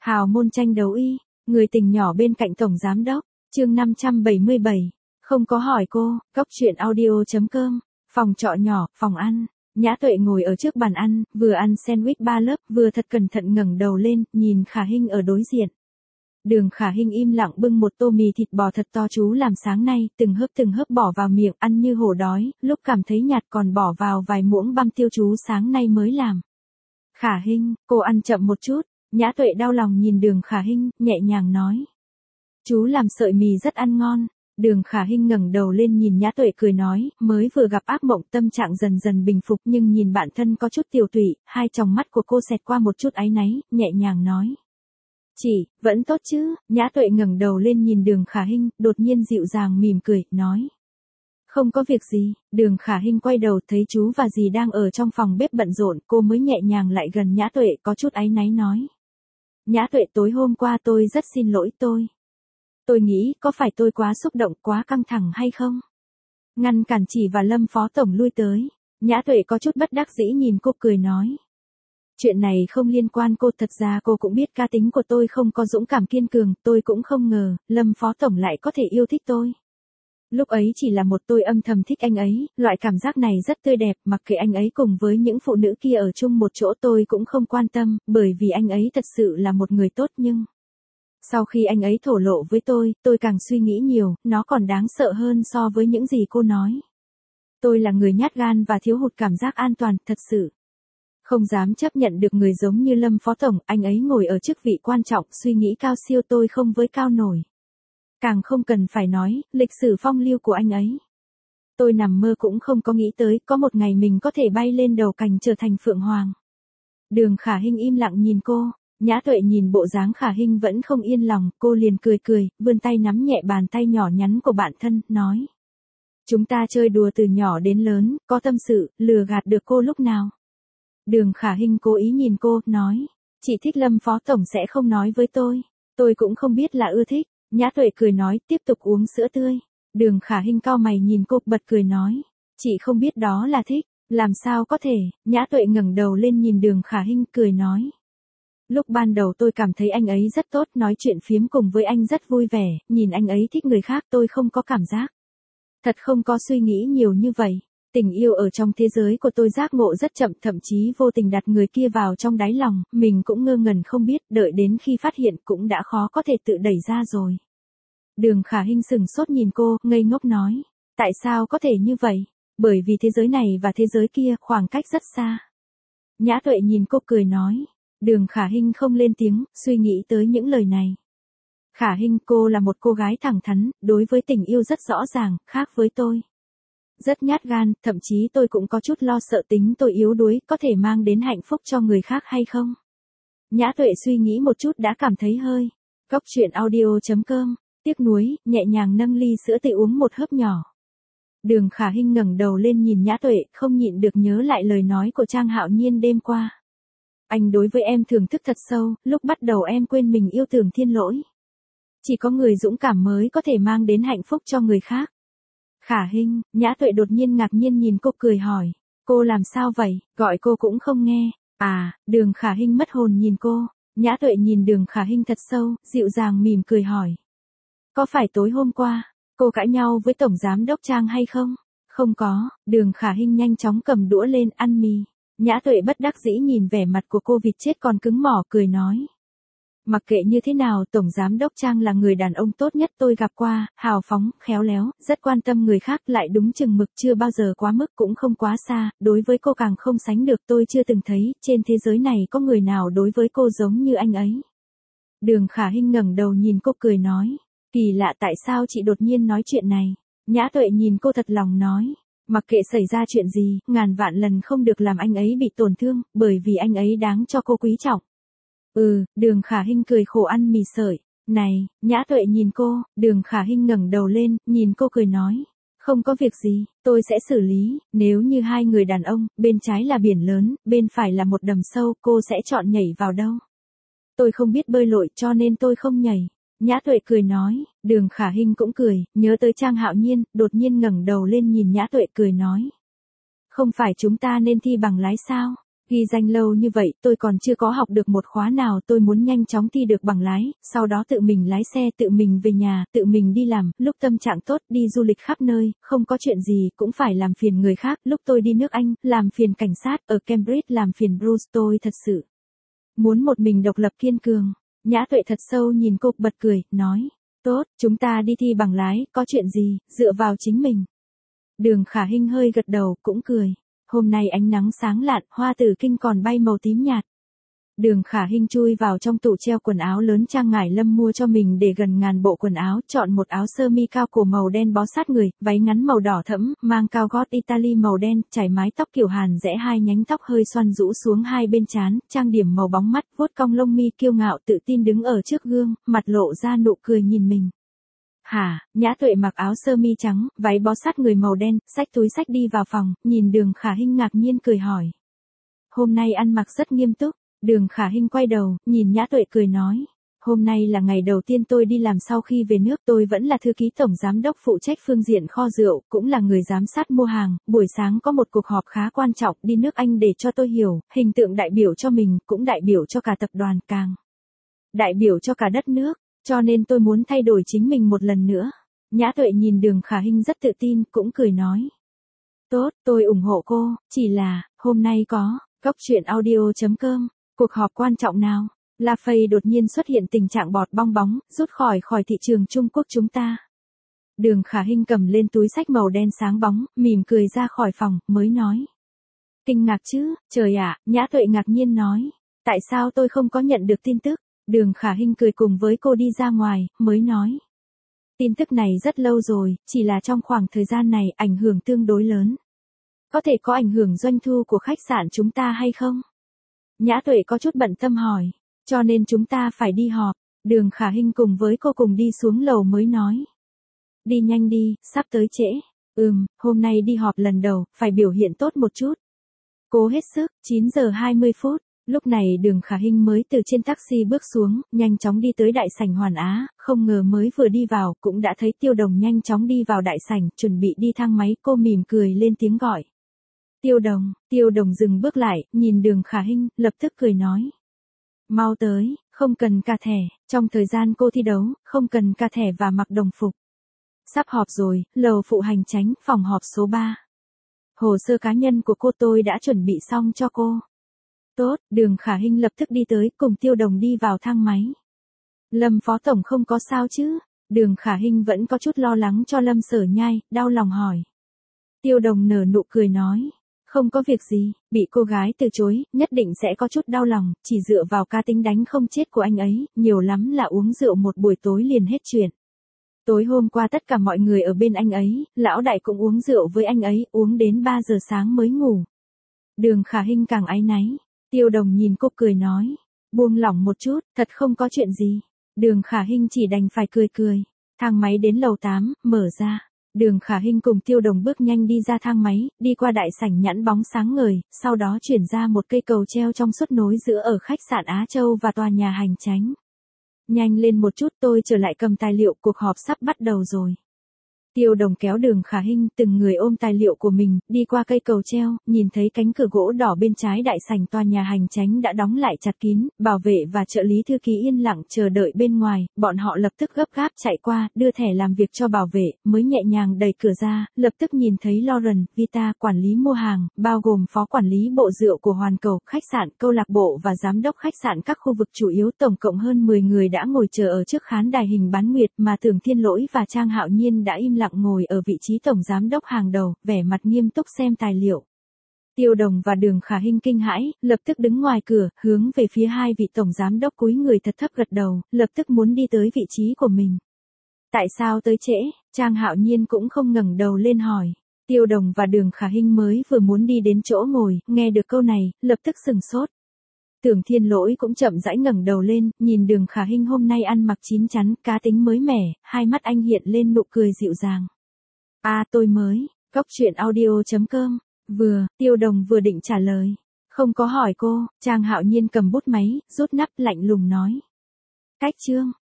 Hào môn tranh đấu y, người tình nhỏ bên cạnh tổng giám đốc, chương 577. Không có hỏi cô, Cóc truyện audio.com, phòng trọ nhỏ, phòng ăn. Nhã Tuệ ngồi ở trước bàn ăn, vừa ăn sandwich 3 lớp, vừa thật cẩn thận ngẩng đầu lên, nhìn Khả Hinh ở đối diện. Đường Khả Hinh im lặng bưng một tô mì thịt bò thật to chú làm sáng nay, từng hớp bỏ vào miệng, ăn như hổ đói, lúc cảm thấy nhạt còn bỏ vào vài muỗng băm tiêu chú sáng nay mới làm. Khả Hinh, cô ăn chậm một chút. Nhã Tuệ đau lòng nhìn Đường Khả Hinh, nhẹ nhàng nói. Chú làm sợi mì rất ăn ngon. Đường Khả Hinh ngẩng đầu lên nhìn Nhã Tuệ cười nói, mới vừa gặp ác mộng tâm trạng dần dần bình phục nhưng nhìn bản thân có chút tiểu tụy, hai tròng mắt của cô xẹt qua một chút áy náy, nhẹ nhàng nói. Chị, vẫn tốt chứ, Nhã Tuệ ngẩng đầu lên nhìn Đường Khả Hinh, đột nhiên dịu dàng mỉm cười, nói. Không có việc gì, Đường Khả Hinh quay đầu thấy chú và dì đang ở trong phòng bếp bận rộn, cô mới nhẹ nhàng lại gần Nhã Tuệ có chút áy náy nói. Nhã Tuệ tối hôm qua tôi rất xin lỗi tôi nghĩ có phải tôi quá xúc động quá căng thẳng hay không? Ngăn cản chị và Lâm Phó Tổng lui tới. Nhã Tuệ có chút bất đắc dĩ nhìn cô cười nói. Chuyện này không liên quan cô, thật ra cô cũng biết cá tính của tôi không có dũng cảm kiên cường, tôi cũng không ngờ, Lâm Phó Tổng lại có thể yêu thích tôi. Lúc ấy chỉ là một tôi âm thầm thích anh ấy, loại cảm giác này rất tươi đẹp, mặc kệ anh ấy cùng với những phụ nữ kia ở chung một chỗ tôi cũng không quan tâm, bởi vì anh ấy thật sự là một người tốt nhưng... Sau khi anh ấy thổ lộ với tôi càng suy nghĩ nhiều, nó còn đáng sợ hơn so với những gì cô nói. Tôi là người nhát gan và thiếu hụt cảm giác an toàn, thật sự. Không dám chấp nhận được người giống như Lâm Phó Tổng, anh ấy ngồi ở chức vị quan trọng, suy nghĩ cao siêu tôi không với cao nổi. Càng không cần phải nói, lịch sử phong lưu của anh ấy. Tôi nằm mơ cũng không có nghĩ tới, có một ngày mình có thể bay lên đầu cành trở thành Phượng Hoàng. Đường Khả Hinh im lặng nhìn cô, Nhã Tuệ nhìn bộ dáng Khả Hinh vẫn không yên lòng, cô liền cười, vươn tay nắm nhẹ bàn tay nhỏ nhắn của bạn thân, nói. Chúng ta chơi đùa từ nhỏ đến lớn, có tâm sự, lừa gạt được cô lúc nào. Đường Khả Hinh cố ý nhìn cô, nói. Chị thích Lâm Phó Tổng sẽ không nói với tôi cũng không biết là ưa thích. Nhã Tuệ cười nói, tiếp tục uống sữa tươi. Đường Khả Hinh cau mày nhìn cô, bật cười nói. Chị không biết đó là thích, làm sao có thể. Nhã Tuệ ngẩng đầu lên nhìn Đường Khả Hinh, cười nói. Lúc ban đầu tôi cảm thấy anh ấy rất tốt, nói chuyện phiếm cùng với anh rất vui vẻ, nhìn anh ấy thích người khác tôi không có cảm giác. Thật không có suy nghĩ nhiều như vậy. Tình yêu ở trong thế giới của tôi giác ngộ rất chậm, thậm chí vô tình đặt người kia vào trong đáy lòng, mình cũng ngơ ngẩn không biết, đợi đến khi phát hiện cũng đã khó có thể tự đẩy ra rồi. Đường Khả Hinh sừng sốt nhìn cô, ngây ngốc nói. Tại sao có thể như vậy? Bởi vì thế giới này và thế giới kia khoảng cách rất xa. Nhã Tuệ nhìn cô cười nói. Đường Khả Hinh không lên tiếng, suy nghĩ tới những lời này. Khả Hinh, cô là một cô gái thẳng thắn, đối với tình yêu rất rõ ràng, khác với tôi. Rất nhát gan, thậm chí tôi cũng có chút lo sợ tính tôi yếu đuối, có thể mang đến hạnh phúc cho người khác hay không? Nhã Tuệ suy nghĩ một chút đã cảm thấy hơi. Cóc truyện audio.com, tiếc nuối, nhẹ nhàng nâng ly sữa tươi uống một hớp nhỏ. Đường Khả Hinh ngẩng đầu lên nhìn Nhã Tuệ, không nhịn được nhớ lại lời nói của Trang Hạo Nhiên đêm qua. Anh đối với em thưởng thức thật sâu, lúc bắt đầu em quên mình yêu Tưởng Thiên Lỗi. Chỉ có người dũng cảm mới có thể mang đến hạnh phúc cho người khác. Khả Hinh, Nhã Tuệ đột nhiên ngạc nhiên nhìn cô cười hỏi. Cô làm sao vậy, gọi cô cũng không nghe. À, Đường Khả Hinh mất hồn nhìn cô. Nhã Tuệ nhìn Đường Khả Hinh thật sâu, dịu dàng mỉm cười hỏi. Có phải tối hôm qua, cô cãi nhau với Tổng Giám Đốc Trang hay không? Không có, Đường Khả Hinh nhanh chóng cầm đũa lên ăn mì. Nhã Tuệ bất đắc dĩ nhìn vẻ mặt của cô vịt chết còn cứng mỏ cười nói. Mặc kệ như thế nào, Tổng Giám Đốc Trang là người đàn ông tốt nhất tôi gặp qua, hào phóng, khéo léo, rất quan tâm người khác, lại đúng chừng mực, chưa bao giờ quá mức cũng không quá xa, đối với cô càng không sánh được, tôi chưa từng thấy, trên thế giới này có người nào đối với cô giống như anh ấy. Đường Khả Hinh ngẩng đầu nhìn cô cười nói, kỳ lạ tại sao chị đột nhiên nói chuyện này. Nhã Tuệ nhìn cô thật lòng nói. Mặc kệ xảy ra chuyện gì, ngàn vạn lần không được làm anh ấy bị tổn thương, bởi vì anh ấy đáng cho cô quý trọng. Đường Khả Hinh cười khổ ăn mì sợi. Này, Nhã Tuệ nhìn cô, Đường Khả Hinh ngẩng đầu lên, nhìn cô cười nói. Không có việc gì, tôi sẽ xử lý, nếu như hai người đàn ông, bên trái là biển lớn, bên phải là một đầm sâu, cô sẽ chọn nhảy vào đâu? Tôi không biết bơi lội cho nên tôi không nhảy. Nhã Tuệ cười nói, Đường Khả Hinh cũng cười, nhớ tới Trang Hạo Nhiên, đột nhiên ngẩng đầu lên nhìn Nhã Tuệ cười nói. Không phải chúng ta nên thi bằng lái sao? Ghi danh lâu như vậy tôi còn chưa có học được một khóa nào, tôi muốn nhanh chóng thi được bằng lái, sau đó tự mình lái xe, tự mình về nhà, tự mình đi làm, lúc tâm trạng tốt đi du lịch khắp nơi, không có chuyện gì cũng phải làm phiền người khác, lúc tôi đi nước Anh, làm phiền cảnh sát, ở Cambridge làm phiền Bruce, tôi thật sự muốn một mình độc lập kiên cường. Nhã Tuệ thật sâu nhìn cô, bật cười, nói, tốt, chúng ta đi thi bằng lái, có chuyện gì, dựa vào chính mình. Đường Khả Hinh hơi gật đầu, cũng cười. Hôm nay ánh nắng sáng lạn, hoa tử kinh còn bay màu tím nhạt. Đường Khả Hinh chui vào trong tủ treo quần áo lớn Trang Ngải Lâm mua cho mình để gần ngàn bộ quần áo, chọn một áo sơ mi cao cổ màu đen bó sát người, váy ngắn màu đỏ thẫm, mang cao gót Italy màu đen, chải mái tóc kiểu Hàn rẽ, hai nhánh tóc hơi xoăn rũ xuống hai bên trán, trang điểm màu bóng mắt, vuốt cong lông mi kiêu ngạo tự tin đứng ở trước gương, mặt lộ ra nụ cười nhìn mình. Hả, Nhã Tuệ mặc áo sơ mi trắng, váy bó sát người màu đen, xách túi xách đi vào phòng, nhìn Đường Khả Hinh ngạc nhiên cười hỏi. Hôm nay ăn mặc rất nghiêm túc. Đường Khả Hinh quay đầu, nhìn Nhã Tuệ cười nói. Hôm nay là ngày đầu tiên tôi đi làm sau khi về nước, tôi vẫn là thư ký tổng giám đốc phụ trách phương diện kho rượu, cũng là người giám sát mua hàng, buổi sáng có một cuộc họp khá quan trọng đi nước Anh để cho tôi hiểu, hình tượng đại biểu cho mình, cũng đại biểu cho cả tập đoàn, càng đại biểu cho cả đất nước, cho nên tôi muốn thay đổi chính mình một lần nữa. Nhã Tuệ nhìn Đường Khả Hinh rất tự tin, cũng cười nói. Tốt, tôi ủng hộ cô, chỉ là, hôm nay có, Cốc truyện audio.com, cuộc họp quan trọng nào? La Phây đột nhiên xuất hiện tình trạng bọt bong bóng, rút khỏi thị trường Trung Quốc chúng ta. Đường Khả Hinh cầm lên túi xách màu đen sáng bóng, mỉm cười ra khỏi phòng, mới nói. Kinh ngạc chứ, trời ạ, Nhã Tuệ ngạc nhiên nói. Tại sao tôi không có nhận được tin tức? Đường Khả Hinh cười cùng với cô đi ra ngoài, mới nói. Tin tức này rất lâu rồi, chỉ là trong khoảng thời gian này ảnh hưởng tương đối lớn. Có thể có ảnh hưởng doanh thu của khách sạn chúng ta hay không? Nhã Tuệ có chút bận tâm hỏi. Cho nên chúng ta phải đi họp. Đường Khả Hinh cùng với cô cùng đi xuống lầu mới nói. Đi nhanh đi, sắp tới trễ. Hôm nay đi họp lần đầu, phải biểu hiện tốt một chút. Cố hết sức, 9 giờ 20 phút. Lúc này Đường Khả Hinh mới từ trên taxi bước xuống, nhanh chóng đi tới đại sảnh Hoàn Á, không ngờ mới vừa đi vào, cũng đã thấy Tiêu Đồng nhanh chóng đi vào đại sảnh, chuẩn bị đi thang máy, cô mỉm cười lên tiếng gọi. Tiêu Đồng dừng bước lại, nhìn Đường Khả Hinh, lập tức cười nói. Mau tới, không cần cả thẻ, trong thời gian cô thi đấu, không cần cả thẻ và mặc đồng phục. Sắp họp rồi, lầu phụ hành chánh, phòng họp số 3. Hồ sơ cá nhân của cô tôi đã chuẩn bị xong cho cô. Tốt, Đường Khả Hinh lập tức đi tới, cùng Tiêu Đồng đi vào thang máy. Lâm Phó Tổng không có sao chứ? Đường Khả Hinh vẫn có chút lo lắng cho Lâm Sở Nhai, đau lòng hỏi. Tiêu Đồng nở nụ cười nói. Không có việc gì, bị cô gái từ chối, nhất định sẽ có chút đau lòng, chỉ dựa vào cá tính đánh không chết của anh ấy, nhiều lắm là uống rượu một buổi tối liền hết chuyện. Tối hôm qua tất cả mọi người ở bên anh ấy, lão đại cũng uống rượu với anh ấy, uống đến 3 giờ sáng mới ngủ. Đường Khả Hinh càng áy náy. Tiêu Đồng nhìn cô cười nói. Buông lỏng một chút, thật không có chuyện gì. Đường Khả Hinh chỉ đành phải cười. Thang máy đến lầu 8, mở ra. Đường Khả Hinh cùng Tiêu Đồng bước nhanh đi ra thang máy, đi qua đại sảnh nhẵn bóng sáng ngời, sau đó chuyển ra một cây cầu treo trong suốt nối giữa ở khách sạn Á Châu và tòa nhà hành chánh. Nhanh lên một chút, tôi trở lại cầm tài liệu, cuộc họp sắp bắt đầu rồi. Tiêu Đồng kéo Đường Khả Hinh, từng người ôm tài liệu của mình, đi qua cây cầu treo, nhìn thấy cánh cửa gỗ đỏ bên trái đại sảnh tòa nhà hành chánh đã đóng lại chặt kín, bảo vệ và trợ lý thư ký yên lặng chờ đợi bên ngoài, bọn họ lập tức gấp gáp chạy qua, đưa thẻ làm việc cho bảo vệ, mới nhẹ nhàng đẩy cửa ra, lập tức nhìn thấy Lauren, Vita, quản lý mua hàng, bao gồm phó quản lý bộ rượu của Hoàn Cầu, khách sạn, câu lạc bộ và giám đốc khách sạn các khu vực chủ yếu, tổng cộng hơn 10 người đã ngồi chờ ở trước khán đài hình bán nguyệt, mà Tưởng Thiên Lỗi và Trang Hạo Nhiên đã im lặng ngồi ở vị trí tổng giám đốc hàng đầu, vẻ mặt nghiêm túc xem tài liệu. Tiêu Đồng và Đường Khả Hinh kinh hãi, lập tức đứng ngoài cửa, hướng về phía hai vị tổng giám đốc cúi người thật thấp gật đầu, lập tức muốn đi tới vị trí của mình. Tại sao tới trễ? Trang Hạo Nhiên cũng không ngẩng đầu lên hỏi. Tiêu Đồng và Đường Khả Hinh mới vừa muốn đi đến chỗ ngồi, nghe được câu này, lập tức sừng sốt. Tưởng Thiên Lỗi cũng chậm rãi ngẩng đầu lên, nhìn Đường Khả Hinh hôm nay ăn mặc chín chắn, cá tính mới mẻ, hai mắt anh hiện lên nụ cười dịu dàng. Tôi mới, Cốc truyện audio.com, Tiêu Đồng vừa định trả lời. Không có hỏi cô, Trang Hạo Nhiên cầm bút máy, rút nắp lạnh lùng nói. Cách chương,